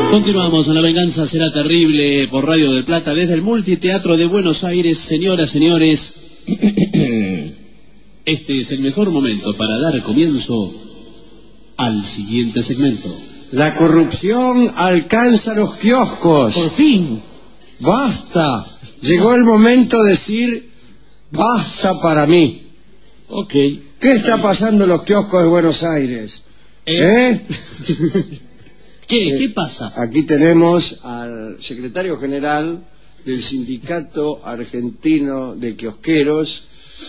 Continuamos en La Venganza Será Terrible por Radio del Plata desde el Multiteatro de Buenos Aires. Señoras, señores, este es el mejor momento para dar comienzo al siguiente segmento. La corrupción alcanza los kioscos. Por fin. Basta. Llegó el momento de decir basta para mí. Ok. ¿Qué está pasando en los kioscos de Buenos Aires? ¿Eh? ¿Qué pasa? Aquí tenemos al secretario general del Sindicato Argentino de Kiosqueros,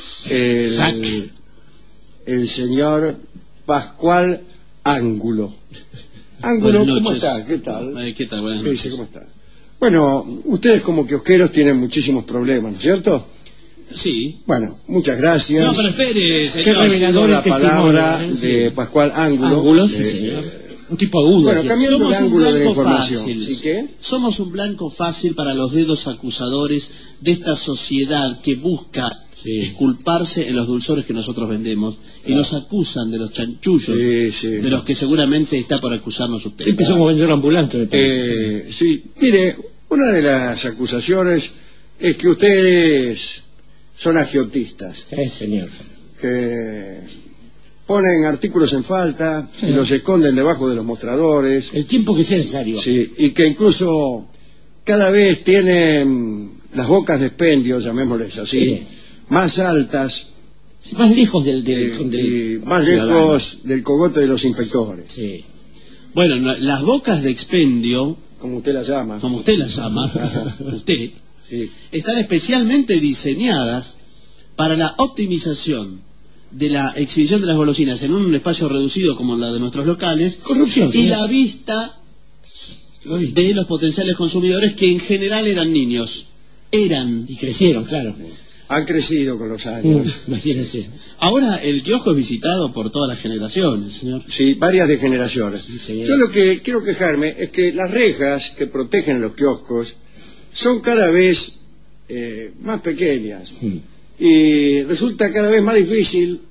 el señor Pascual Ángulo. Ángulo, ¿cómo está? ¿Qué tal? ¿Qué tal? Buenas noches. ¿Cómo está? Bueno, ustedes como kiosqueros tienen muchísimos problemas, ¿no es cierto? Sí. Bueno, muchas gracias. No, pero espere, señor. Qué revelador la palabra de Pascual Ángulo. Ángulo, sí, señor. Un tipo agudo. Bueno, cambiando el ángulo de la información. Fácil. ¿Sí qué? Somos un blanco fácil para los dedos acusadores de esta sociedad que busca disculparse en los dulzores que nosotros vendemos y nos acusan de los chanchullos de los que seguramente está por acusarnos usted. Sí, empezamos a vender ambulante, me parece. Sí, mire, una de las acusaciones es que ustedes son agiotistas. Sí, señor. Que ponen artículos en falta y los esconden debajo de los mostradores. El tiempo que sea necesario. Sí, y que incluso cada vez tienen las bocas de expendio, llamémosles así, más altas. Sí, más lejos más lejos del cogote de los inspectores. Sí. Bueno, las bocas de expendio, como usted las llama, usted, están especialmente diseñadas para la optimización de la exhibición de las golosinas en un espacio reducido como la de nuestros locales. Corrupción. Y la vista de los potenciales consumidores, que en general eran niños. Y crecieron, claro. Han crecido con los años. Imagínense. Ahora el kiosco es visitado por todas las generaciones, señor. Sí, varias de generaciones. Sí, yo lo que quiero quejarme es que las rejas que protegen los kioscos son cada vez más pequeñas. Y resulta cada vez más difícil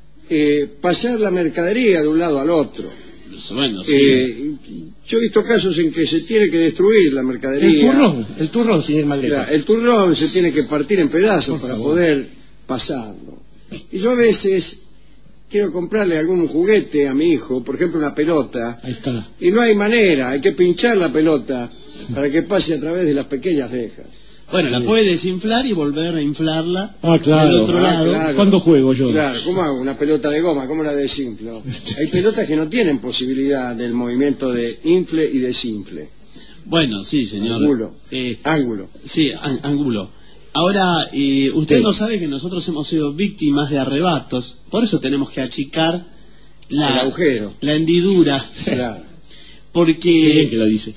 pasar la mercadería de un lado al otro. Bueno, yo he visto casos en que se tiene que destruir la mercadería. El turrón sin ir más lejos. El turrón se tiene que partir en pedazos para poder pasarlo. Y yo a veces quiero comprarle algún juguete a mi hijo, por ejemplo una pelota. Ahí está. Y no hay manera, hay que pinchar la pelota para que pase a través de las pequeñas rejas. Bueno, la puede desinflar y volver a inflarla claro, del otro lado. Claro. ¿Cuándo juego yo? Claro, ¿cómo hago una pelota de goma? ¿Cómo la desinflo? Hay pelotas que no tienen posibilidad del movimiento de infle y desinfle. Bueno, sí, señor. Ángulo. Sí, ángulo. Ahora, usted no sabe que nosotros hemos sido víctimas de arrebatos, por eso tenemos que achicar el agujero, la hendidura. Claro. Porque qué bien que lo dice.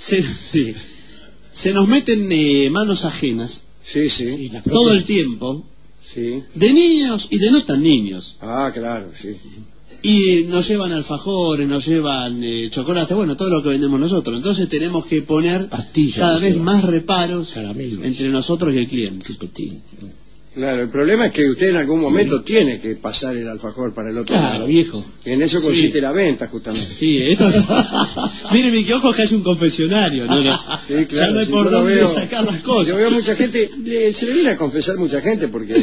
Se nos meten manos ajenas todo el tiempo, de niños y de no tan niños. Claro, sí. Y nos llevan alfajores, nos llevan chocolate, bueno, todo lo que vendemos nosotros. Entonces tenemos que poner pastillas, cada vez más reparos caramelos entre nosotros y el cliente. Claro, el problema es que usted en algún momento tiene que pasar el alfajor para el otro lado. Claro, viejo. Y en eso consiste la venta, justamente. Sí, esto... Mire, mi kiosco es casi un confesionario, ¿no? Sí, claro, ya no hay por dónde sacar las cosas. Yo veo mucha gente, se le viene a confesar mucha gente porque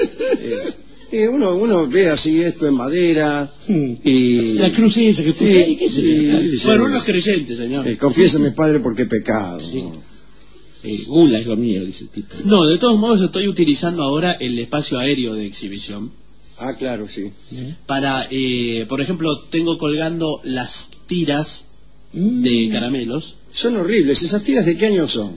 uno ve así esto en madera y... La cruz esa que puse. Bueno, uno es creyente, señor. Confiésame, padre, porque he pecado. Sí. Gula es lo mío, dice el tipo. No, de todos modos estoy utilizando ahora el espacio aéreo de exhibición. Claro, sí. Para, por ejemplo, tengo colgando las tiras de caramelos. Son horribles. ¿Esas tiras de qué año son?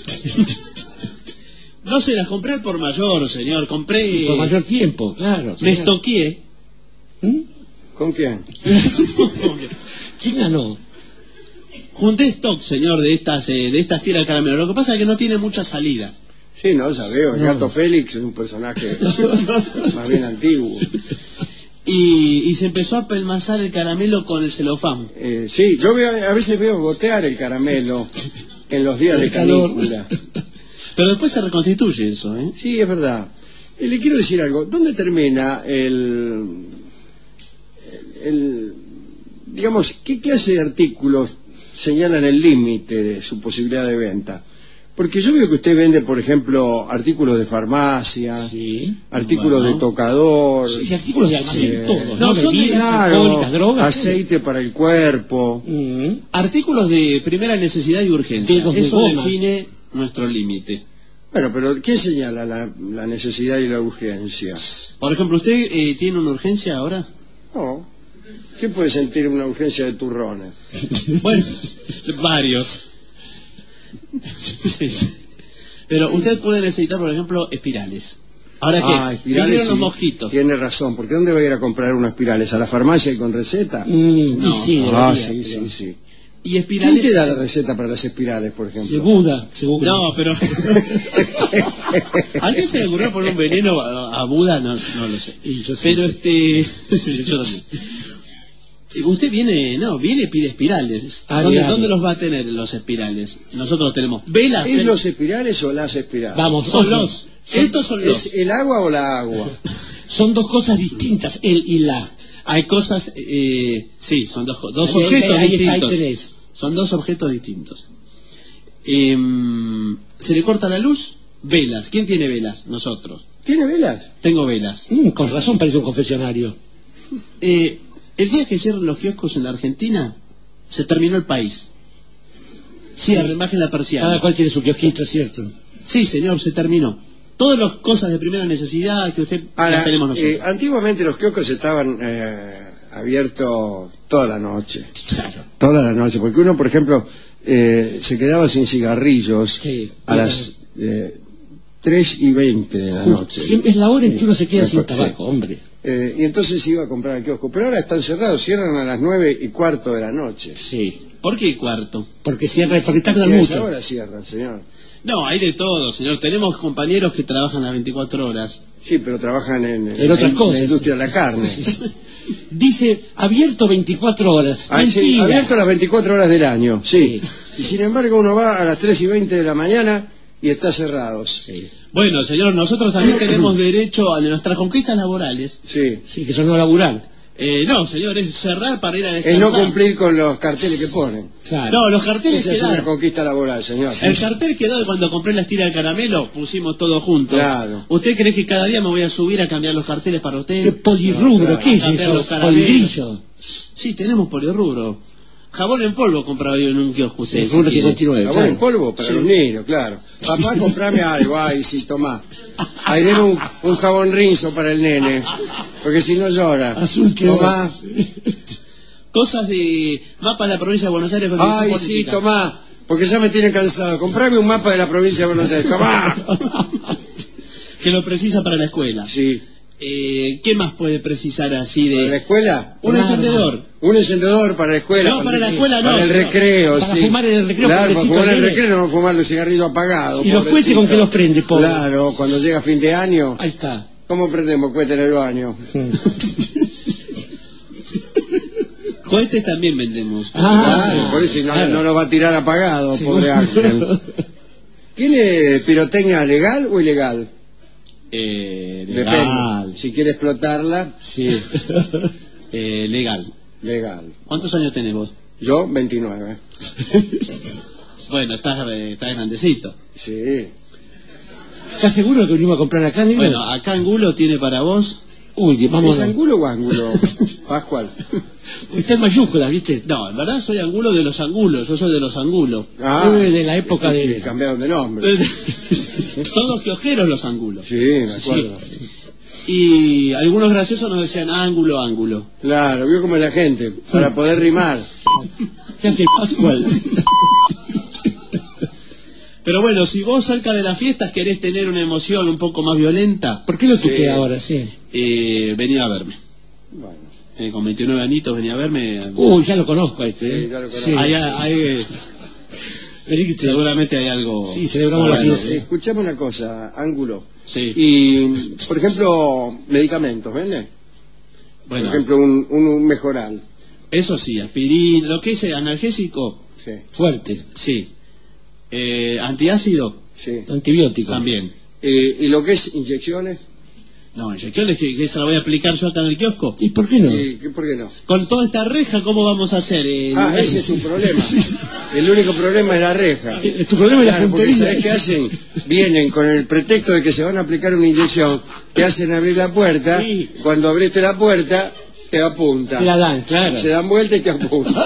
No se las compré por mayor, señor. Compré... Por mayor tiempo, claro. Me estoqué. ¿Con quién? ¿Quién ganó? Junté stock, señor, de estas tiras de caramelo. Lo que pasa es que no tiene mucha salida. Sí, no, ya veo. El gato Félix es un personaje más bien antiguo. Y se empezó a pelmazar el caramelo con el celofán. Sí, yo a veces veo gotear el caramelo en los días de canícula. Pero después se reconstituye eso, ¿eh? Sí, es verdad. Le quiero decir algo. ¿Dónde termina digamos, qué clase de artículos señalan el límite de su posibilidad de venta. Porque yo veo que usted vende, por ejemplo, artículos de farmacia, Sí. artículos de tocador, Sí, artículos de almacén, todos. No, son de bebidas, claro, alcohólicas, drogas. aceite para el cuerpo. Artículos de primera necesidad y urgencia. Dedos de Eso goma. define nuestro límite. Bueno, pero ¿quién señala la necesidad y la urgencia? Por ejemplo, ¿usted tiene una urgencia ahora? No. ¿Quién puede sentir una urgencia de turrones? Bueno, varios. Sí. Pero usted puede necesitar, por ejemplo, espirales. Ahora que espirales, vinieron los sí. mosquitos. Tiene razón, porque ¿dónde va a ir a comprar unas espirales? ¿A la farmacia y con receta? No. Sí, Sí. Y espirales. ¿Quién te da la receta para las espirales, por De ejemplo? Buda, seguro. No, pero ¿alguien se le ocurrió poner un veneno a Buda? No lo sé. Y yo sí, Pero sí. sí, yo también. Usted viene y pide espirales. Diario. ¿Dónde los va a tener los espirales? Nosotros tenemos velas. ¿Es los espirales o las espirales? Vamos, Son los. Estos son los. ¿Es el agua o la agua? son dos cosas distintas, el y la. Hay cosas. Sí, son dos Ahí- objetos ahí está, ahí distintos. tenés. Son dos objetos distintos. Se le corta la luz. Velas. ¿Quién tiene velas? Nosotros. ¿Tiene velas? Tengo velas. Con razón parece un confesionario. El día que cierren los kioscos en la Argentina, se terminó el país. Cierren, bajen la persiana. Cada cual tiene su kiosquito, ¿cierto? Sí, señor, se terminó. Todas las cosas de primera necesidad que usted las tenemos nosotros. Antiguamente los kioscos estaban abiertos toda la noche. Claro. Toda la noche, porque uno, por ejemplo, se quedaba sin cigarrillos Sí, a las 3:20 de la noche. Siempre es la hora en que uno se queda Sí, sin sí. tabaco, hombre. Y entonces iba a comprar al kiosco. Pero ahora están cerrados, cierran a las 9:15 de la noche. Sí. ¿Por qué cuarto? Porque cierra el porque tardan Y a mucho. esa hora cierran, señor. No, hay de todo, señor. Tenemos compañeros que trabajan las 24 horas. Sí, pero trabajan En otras cosas. la industria de la carne. Dice, abierto 24 horas. Sí, Mentira. abierto las 24 horas del año, sí. Sí. Y sin embargo uno va a las 3:20 de la mañana y está cerrados. Sí. Bueno, señor, nosotros también tenemos derecho a nuestras conquistas laborales. Sí. Sí, que son no laburar. No, señor, es cerrar para ir a Es descansar. no cumplir con los carteles que ponen. Claro. No, los carteles Esa es una quedaron. conquista laboral, señor. El cartel quedó de cuando compré las tiras de caramelo, pusimos todo junto. Claro. ¿Usted cree que cada día me voy a subir a cambiar los carteles para ¿Qué usted? polirrubro? Claro, ¿Qué es cambiar eso? los caramelos. Polvillo. Sí, tenemos polirrubro. Jabón en polvo compraba yo en un kiosco usted. Sí, si rubro quiere. 59. Jabón en Claro. polvo para los niños, claro. Papá, comprame algo. Ay, sí, tomá. Ahí deme un jabón rinzo para el nene. Porque si no llora. Azul que Tomá. Cosas de mapa de la provincia de Buenos Aires. con Ay, dirección sí, política. tomá. Porque ya me tienen cansado. Comprame un mapa de la provincia de Buenos Aires. Tomá. Que lo precisa para la escuela. Sí. ¿Qué más puede precisar así ¿Para la de...? escuela? Un encendedor. Un encendedor para la escuela. No, para la escuela no, Para el señor. recreo, Para sí. fumar en el recreo, Claro, para pobrecito fumar en el nene. recreo, no fumar los cigarrillos apagados. Y los pobrecito. cohetes, ¿con qué los prende, pobre? Claro, cuando llega fin de año, Ahí está. ¿cómo prendemos cohetes en el baño? Cohetes también vendemos. Claro, por eso y no, claro. no lo va a tirar apagado, pobre Ángel. ¿Tiene pirotecnia legal o ilegal? Legal. Depende. Si quiere explotarla, Sí. Legal. legal. ¿Cuántos años tenés vos? Yo, 29. Bueno, estás grandecito. Sí. ¿Estás seguro que venimos a comprar acá, Nino? Bueno, acá Angulo tiene para vos. Uy, vamos. ¿Es ángulo o ángulo? Pascual. Está en mayúscula, ¿viste? No, en verdad soy Angulo de los Angulos. Yo soy de los Angulos. De la época sí, de... cambiaron de nombre. Todos kiosqueros los Angulos. Sí, me acuerdo. Y algunos graciosos nos decían ángulo, ángulo. Claro, vio como es la gente, para poder rimar. ¿Qué hace Pascual? Pero bueno, si vos cerca de las fiestas querés tener una emoción un poco más violenta, ¿Por qué lo tutea ahora, sí? venía a verme. Bueno, Con 29 añitos venía a verme. Uy, ya lo conozco a este. sí, ¿eh? ya lo conozco. Sí. Vení que seguramente hay algo. Sí, celebramos la Bueno, fiesta. escuchame una cosa, ángulo. Sí. Y, por ejemplo, medicamentos, ¿vende? Bueno, Por ejemplo, un mejoral. eso sí, aspirina, lo que es analgésico, Sí, Fuerte. sí. Antiácido, sí. Antibiótico. también. ¿Y lo que es inyecciones? No, inyección es que se la voy a aplicar yo acá en el kiosco. ¿Y por qué no? ¿Por qué no? Con toda esta reja, ¿cómo vamos a hacer? Ese es tu problema. El único problema es la reja. Tu problema es la Claro, porque puntería. ¿sabes qué hacen? Vienen con el pretexto de que se van a aplicar una inyección, te hacen abrir la puerta, Sí. cuando abriste la puerta, te apunta. Te la dan, claro. Se dan vuelta y te apunta.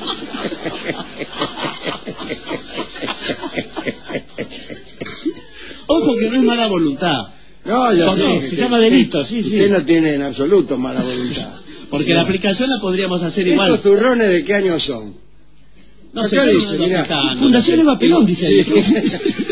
Ojo que no es mala voluntad. No, ya No, sé. se llama delito, sí, sí. Usted no tiene en absoluto mala voluntad. Porque Sí. la aplicación la podríamos hacer igual. ¿Estos turrones de qué año son? No acá sé, yo no dice, ando mirá, fijando, Fundación no Eva Pelón, dice Sí. ahí.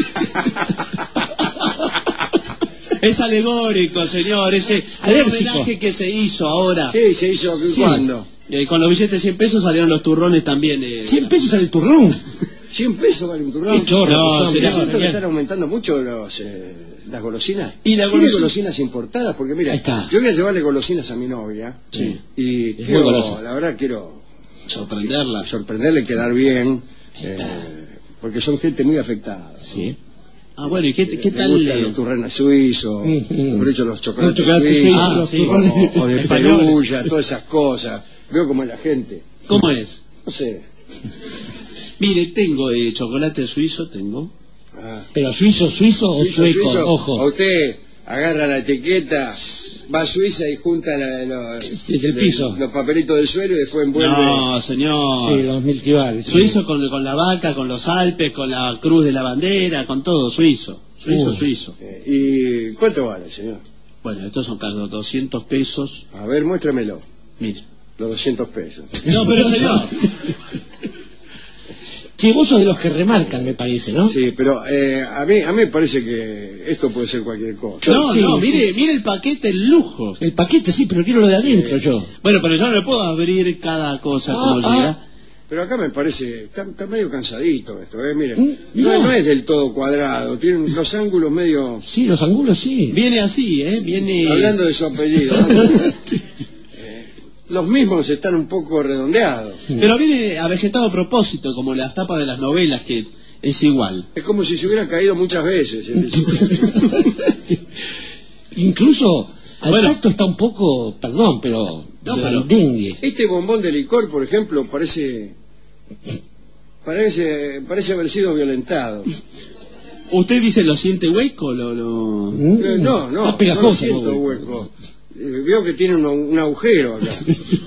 Es alegórico, señor. Ese Alérgico. homenaje que se hizo ahora. Sí, se hizo Sí. ¿cuándo? Con los billetes de 100 pesos salieron los turrones también. 100 pesos al turrón. 100 pesos vale un turrón. Qué chorro. No, que son, sería- ¿Es cierto que señor. están aumentando mucho las golosinas? Y la ¿Tiene golosina- golosinas importadas? Porque mira, Ahí está. yo voy a llevarle golosinas a mi novia. Sí. Y muy quiero, golosa. la verdad quiero Sorprenderla. sorprenderle, quedar bien. Ahí está. Porque son gente muy afectada. Sí. Ah, bueno, ¿y qué Me tal? gustan los turrenes suizos, Ujú. mejor dicho, los chocolates, Los chocolates suizos, suizos, los o- turrones o de españoles. pelulla, todas esas cosas. Veo como es la gente. ¿Cómo es? No sé. Mire, tengo chocolate suizo, tengo. Ah. Pero suizo o Suizo, sueco, suizo, ojo. a usted agarra la etiqueta, va a Suiza y junta Sí, del piso. los papelitos del suelo y después envuelve. No, señor. Sí, los Milky Bar. sí. Suizo con la vaca, con los Alpes, con la cruz de la bandera, con todo, suizo. Suizo, suizo. ¿Y cuánto vale, señor? Bueno, estos son cada 200 pesos. A ver, muéstramelo, Mire. los 200 pesos. No, pero señor. Sí, vos sos de los que remarcan, me parece, ¿no? Sí, pero a mí me parece que esto puede ser cualquier cosa. No, Sí, no, sí. mire el paquete, el lujo. El paquete sí, pero quiero lo de adentro yo. Bueno, pero yo no le puedo abrir cada cosa como llega. Pero acá me parece, está medio cansadito esto, mire. No. No es del todo cuadrado, tiene los ángulos medio... Sí, los ángulos sí. Viene así, viene... Hablando de su apellido, ¿no? Los mismos están un poco redondeados. Pero viene avegetado a propósito, como las tapas de las novelas, que es igual. Es como si se hubiera caído muchas veces. Incluso al Bueno. tacto está un poco, perdón, pero No, pero- dengue. Este bombón de licor, por ejemplo, parece haber sido violentado. ¿Usted dice lo siente hueco? No, Más no lo pegajoso, siento ¿no? hueco. Veo que tiene un agujero acá.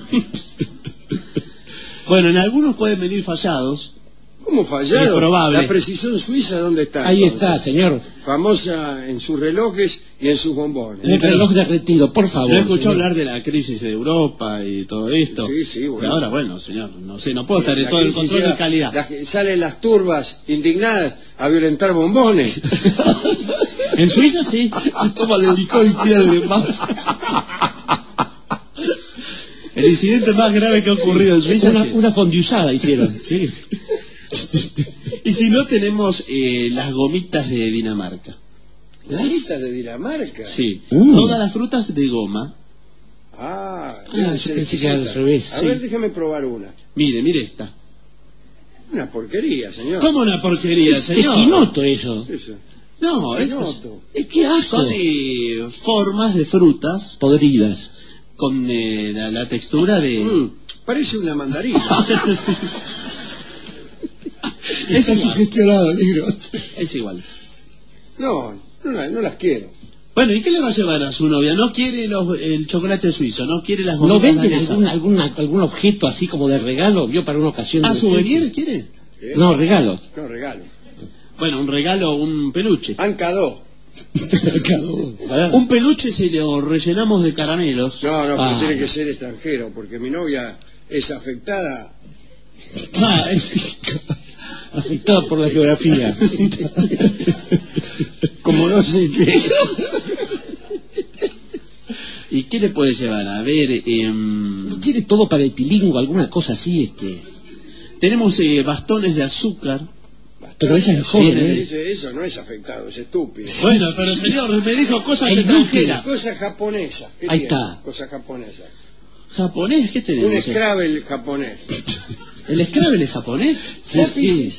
Bueno, en algunos pueden venir fallados. ¿Cómo fallado? Es probable. La precisión suiza, ¿dónde está? Ahí entonces? está, señor. Famosa en sus relojes y en sus bombones. El reloj derretido, por favor. No escuchó señor. hablar de la crisis de Europa y todo esto. Sí, bueno. Pero ahora, bueno, señor, no sé, no puedo estar en La todo el crisis control llega, de calidad. Salen las turbas indignadas a violentar bombones. En Suiza sí. Se toma el licor y tira de más. El incidente más grave que ha ocurrido en Suiza es ese. Una fondiusada hicieron. Sí. Y si no, tenemos las gomitas de Dinamarca. ¿Gomitas de Dinamarca? Sí. Mm. Todas las frutas de goma. Ah, yo se pensé que era al necesita. revés, A sí. ver, déjame probar una. Mire esta. Una porquería, señor. ¿Cómo una porquería, señor? Tequinoto eso. Eso. No, Qué estos noto. ¿Qué asco? son formas de frutas Podridas. con la textura de... Parece una mandarina. Es igual. Sugestionado, negro. Es igual. No las quiero. Bueno, ¿y qué le va a llevar a su novia? No quiere el chocolate suizo, no quiere las ¿No gomitas venden danesas. algún objeto así como de regalo? ¿Vio para una ocasión? ¿Ah, de souvenir quiere? ¿Eh? No, regalo. No, regalo. Bueno, un regalo, un peluche. Ancadó. Un peluche si lo rellenamos de caramelos. No, pero Ah. tiene que ser extranjero, porque mi novia es afectada. Ah, Afectado por la geografía. Como no sé qué. ¿Y qué le puede llevar? A ver, ¿Tiene todo para etilingo, alguna cosa así? tenemos bastones de azúcar. Pero ella es joven, Bien, ¿eh? Dice, eso no es afectado, es estúpido. Bueno, pero señor, me dijo cosas El extranjeras. Cosa japonesa. ¿Qué Ahí tiene? está. Cosa japonesa. ¿Japonés? ¿Qué tenemos? Un Scrabble japonés. ¿El Scrabble es japonés? Sí, sí.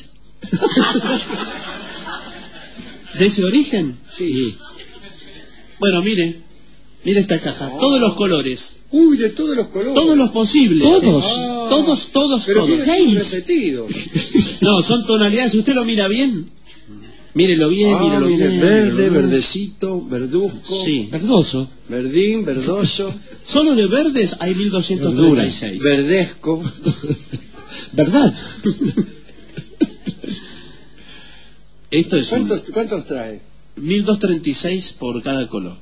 ¿De ese origen? Sí. Bueno, mire, Mire esta caja, todos los colores. Uy, de todos los colores. Todos los posibles. Todos. Pero todos. tiene repetidos. No, son tonalidades. Si usted lo mira bien, mírelo bien, mírelo bien. Verde, verdecito, verduzco. Sí. Verdoso. Verdín, verdoso. Solo de verdes hay 1236. Verdesco. ¿Verdad? Esto es ¿Cuántos trae? 1236 por cada color.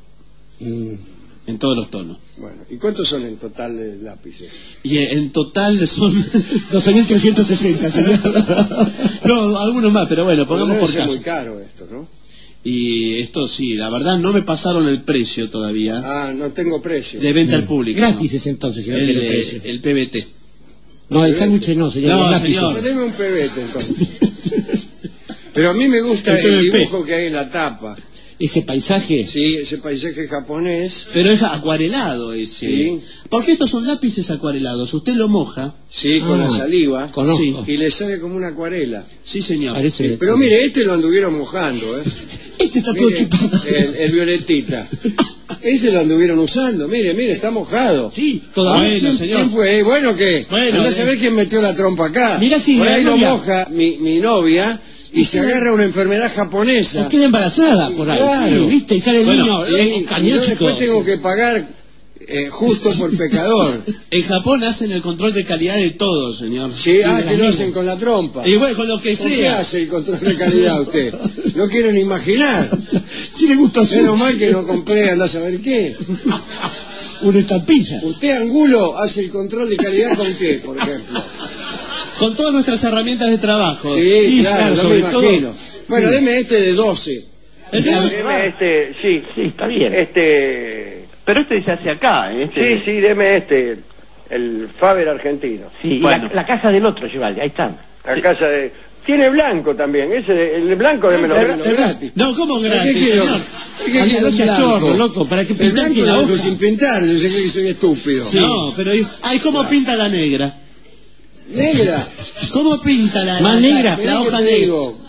En todos los tonos. Bueno, ¿y cuántos son en total de lápices? Y en total son 12.360, señor. No, algunos más, pero bueno, pongamos por caso. Es muy caro esto, ¿no? Y esto sí, la verdad no me pasaron el precio todavía. Ah, no tengo precio. De venta al público. Gratis es entonces, señor. El PBT. No, el sándwich no, señor. No, señor. Deme un PBT entonces. Pero a mí me gusta el dibujo que hay en la tapa. Ese paisaje. Sí, ese paisaje japonés. Pero es acuarelado ese. Sí. Porque estos son lápices acuarelados. Usted lo moja. Sí, con la saliva. Conozco. Y le sale como una acuarela. Sí, señor. Parece... Pero mire, este lo anduvieron mojando, ¿eh? Este está todo chupado. El violetita. Este lo anduvieron usando. Mire, está mojado. Sí, todavía. Bueno, señor. ¿Quién fue? Bueno, ¿qué? Bueno, Andá a saber quién metió la trompa acá. Mira, sí, por ahí lo novia. moja mi novia y se agarra una enfermedad japonesa. No queda embarazada por ahí. Claro. Sí, ¿viste? Y sale el Bueno, niño. Y yo después tengo que pagar justo por pecador. En Japón hacen el control de calidad de todo, señor. Sí, que lo hacen con la trompa. Y bueno, con lo que ¿Por qué sea. hace el control de calidad usted? No quiero ni imaginar. Tiene gusto azul. Menos mal que no compré, andá a saber qué. Una estampilla. Usted, Angulo, hace el control de calidad con qué, por ejemplo. Con todas nuestras herramientas de trabajo. Sí, claro, no me sobre imagino. todo. Bueno, deme este de 12. Deme este, sí, está bien. Pero este se hace acá, Sí, deme este, el Faber argentino. Sí, Bueno. y la casa del otro, Givaldi, ahí está. La casa de... Tiene blanco también, el blanco démelo gratis. No, ¿cómo ¿Qué gratis, quiero? señor? ¿Qué quiero? No seas chorro, loco, ¿para qué El pintar blanco que lo la dejo hoja? sin pintar, yo sé que soy estúpido. No, pero... Ay, ¿cómo pinta la negra? Negra. ¿Cómo pinta la Más negra. Mirá La que hoja te negra. digo.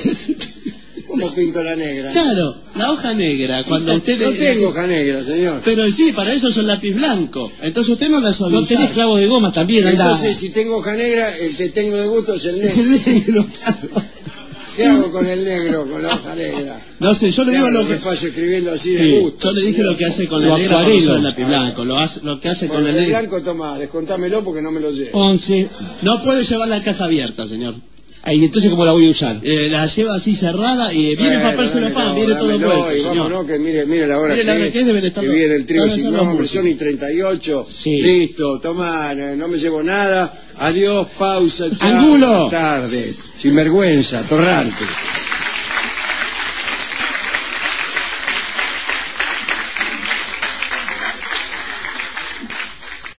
¿Cómo pinto la negra? Claro, la hoja negra. Cuando usted... No tengo hoja negra, señor. Pero sí, para eso son lápiz blanco. Entonces usted no la suaviza. No tenés clavo de goma también, anda. Entonces, si tengo hoja negra, el que tengo de gusto es el negro. El negro, claro. ¿Qué hago con el negro, con la hoja negra? No sé, yo le digo lo que... pasa escribiendo así de gusto. Yo le dije lo que hace con Lo la negra cuando acuarelo. usa el lápiz blanco. Lo que hace con Bueno, el el negro... blanco, toma, descontámelo porque no me lo llevo. 11. No puede llevar la caja abierta, señor. Ahí, entonces, ¿cómo la voy a usar? La lleva así cerrada y viene el papel celofán, viene todo dámelo, vuelto, y señor. vámonos, que mire la hora Mire la hora que es, deben que estar viene el trío van a ser los hombre, músicos. son y 38. Sí. Listo, toma, no me llevo nada. Adiós, pausa, chao. Angulo. Tarde. Sin vergüenza, torrante.